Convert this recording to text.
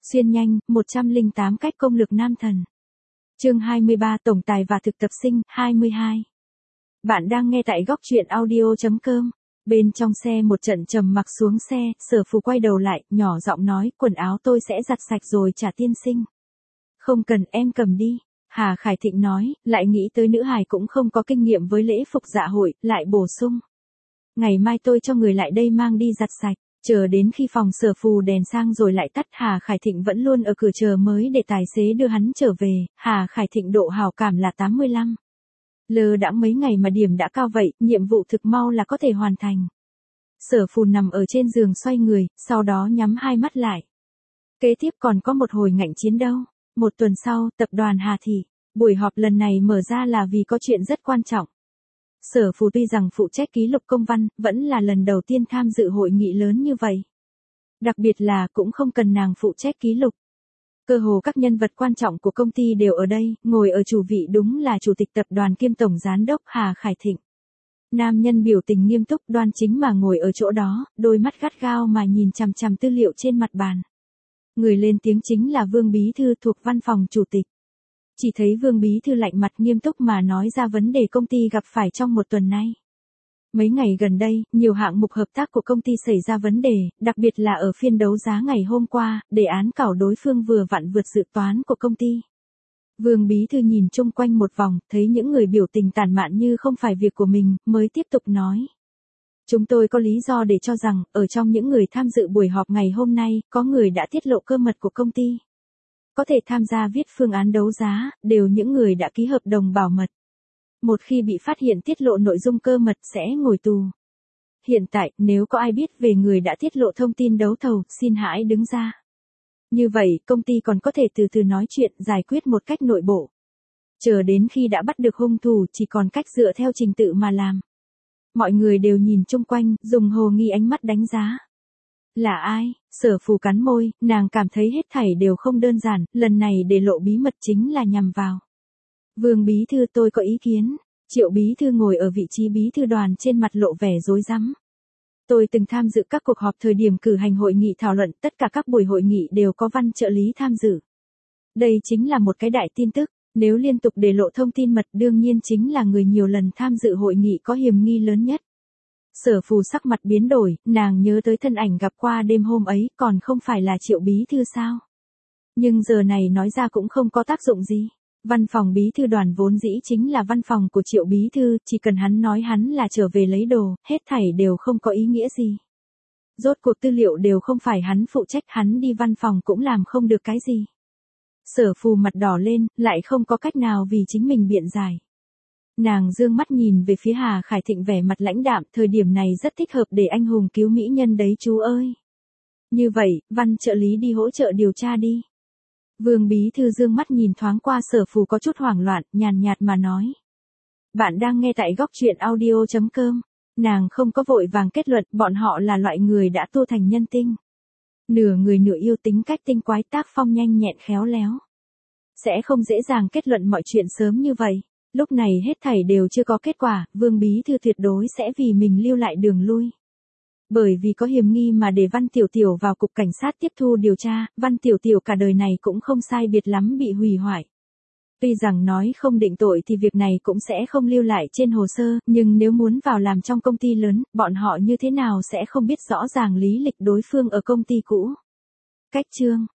Xuyên nhanh, 108 cách công lược nam thần. Chương 23 Tổng tài và thực tập sinh, 22. Bạn đang nghe tại góc truyện audio.com. Bên trong xe một trận trầm mặc xuống xe, Sở Phù quay đầu lại, nhỏ giọng nói, quần áo tôi sẽ giặt sạch rồi trả tiên sinh. Không cần, em cầm đi. Hà Khải Thịnh nói, lại nghĩ tới nữ hài cũng không có kinh nghiệm với lễ phục dạ hội, lại bổ sung. Ngày mai tôi cho người lại đây mang đi giặt sạch. Chờ đến khi phòng Sở Phù đèn sang rồi lại tắt, Hà Khải Thịnh vẫn luôn ở cửa chờ mới để tài xế đưa hắn trở về. Hà Khải Thịnh độ hảo cảm là 85. Lơ đãng mấy ngày mà điểm đã cao vậy, nhiệm vụ thực mau là có thể hoàn thành. Sở Phù nằm ở trên giường xoay người, sau đó nhắm hai mắt lại. Kế tiếp còn có một hồi ngạnh chiến đâu. Một tuần sau, tập đoàn Hà Thị. Buổi họp lần này mở ra là vì có chuyện rất quan trọng. Sở Phù tuy rằng phụ trách ký lục công văn, vẫn là lần đầu tiên tham dự hội nghị lớn như vậy. Đặc biệt là cũng không cần nàng phụ trách ký lục. Cơ hồ các nhân vật quan trọng của công ty đều ở đây, ngồi ở chủ vị đúng là chủ tịch tập đoàn kiêm tổng giám đốc Hà Khải Thịnh. Nam nhân biểu tình nghiêm túc đoan chính mà ngồi ở chỗ đó, đôi mắt gắt gao mà nhìn chằm chằm tư liệu trên mặt bàn. Người lên tiếng chính là Vương Bí Thư thuộc văn phòng chủ tịch. Chỉ thấy Vương Bí Thư lạnh mặt nghiêm túc mà nói ra vấn đề công ty gặp phải trong một tuần nay. Mấy ngày gần đây, nhiều hạng mục hợp tác của công ty xảy ra vấn đề, đặc biệt là ở phiên đấu giá ngày hôm qua, đề án cảo đối phương vừa vặn vượt dự toán của công ty. Vương Bí Thư nhìn chung quanh một vòng, thấy những người biểu tình tản mạn như không phải việc của mình, mới tiếp tục nói. Chúng tôi có lý do để cho rằng, ở trong những người tham dự buổi họp ngày hôm nay, có người đã tiết lộ cơ mật của công ty. Có thể tham gia viết phương án đấu giá, đều những người đã ký hợp đồng bảo mật. Một khi bị phát hiện tiết lộ nội dung cơ mật sẽ ngồi tù. Hiện tại, nếu có ai biết về người đã tiết lộ thông tin đấu thầu, xin hãy đứng ra. Như vậy, công ty còn có thể từ từ nói chuyện, giải quyết một cách nội bộ. Chờ đến khi đã bắt được hung thủ, chỉ còn cách dựa theo trình tự mà làm. Mọi người đều nhìn chung quanh, dùng hồ nghi ánh mắt đánh giá. Là ai? Sở Phù cắn môi, nàng cảm thấy hết thảy đều không đơn giản, lần này để lộ bí mật chính là nhằm vào. Vương Bí Thư, tôi có ý kiến. Triệu Bí Thư ngồi ở vị trí Bí Thư đoàn, trên mặt lộ vẻ rối rắm. Tôi từng tham dự các cuộc họp thời điểm cử hành hội nghị thảo luận, tất cả các buổi hội nghị đều có văn trợ lý tham dự. Đây chính là một cái đại tin tức, nếu liên tục để lộ thông tin mật đương nhiên chính là người nhiều lần tham dự hội nghị có hiểm nghi lớn nhất. Sở Phù sắc mặt biến đổi, nàng nhớ tới thân ảnh gặp qua đêm hôm ấy, còn không phải là Triệu Bí Thư sao? Nhưng giờ này nói ra cũng không có tác dụng gì. Văn phòng Bí Thư đoàn vốn dĩ chính là văn phòng của Triệu Bí Thư, chỉ cần hắn nói hắn là trở về lấy đồ, hết thảy đều không có ý nghĩa gì. Rốt cuộc tư liệu đều không phải hắn phụ trách, hắn đi văn phòng cũng làm không được cái gì. Sở Phù mặt đỏ lên, lại không có cách nào vì chính mình biện giải. Nàng dương mắt nhìn về phía Hà Khải Thịnh vẻ mặt lãnh đạm, thời điểm này rất thích hợp để anh hùng cứu mỹ nhân đấy chú ơi. Như vậy, văn trợ lý đi hỗ trợ điều tra đi. Vương Bí Thư dương mắt nhìn thoáng qua Sở Phù có chút hoảng loạn, nhàn nhạt mà nói. Bạn đang nghe tại góc truyện audio.com. Nàng không có vội vàng kết luận, bọn họ là loại người đã tu thành nhân tinh. Nửa người nửa yêu, tính cách tinh quái, tác phong nhanh nhẹn khéo léo. Sẽ không dễ dàng kết luận mọi chuyện sớm như vậy. Lúc này hết thảy đều chưa có kết quả, Vương Bí Thư tuyệt đối sẽ vì mình lưu lại đường lui. Bởi vì có hiểm nghi mà để Văn Tiểu Tiểu vào cục cảnh sát tiếp thu điều tra, Văn Tiểu Tiểu cả đời này cũng không sai biệt lắm bị hủy hoại. Tuy rằng nói không định tội thì việc này cũng sẽ không lưu lại trên hồ sơ, nhưng nếu muốn vào làm trong công ty lớn, bọn họ như thế nào sẽ không biết rõ ràng lý lịch đối phương ở công ty cũ. Cách chương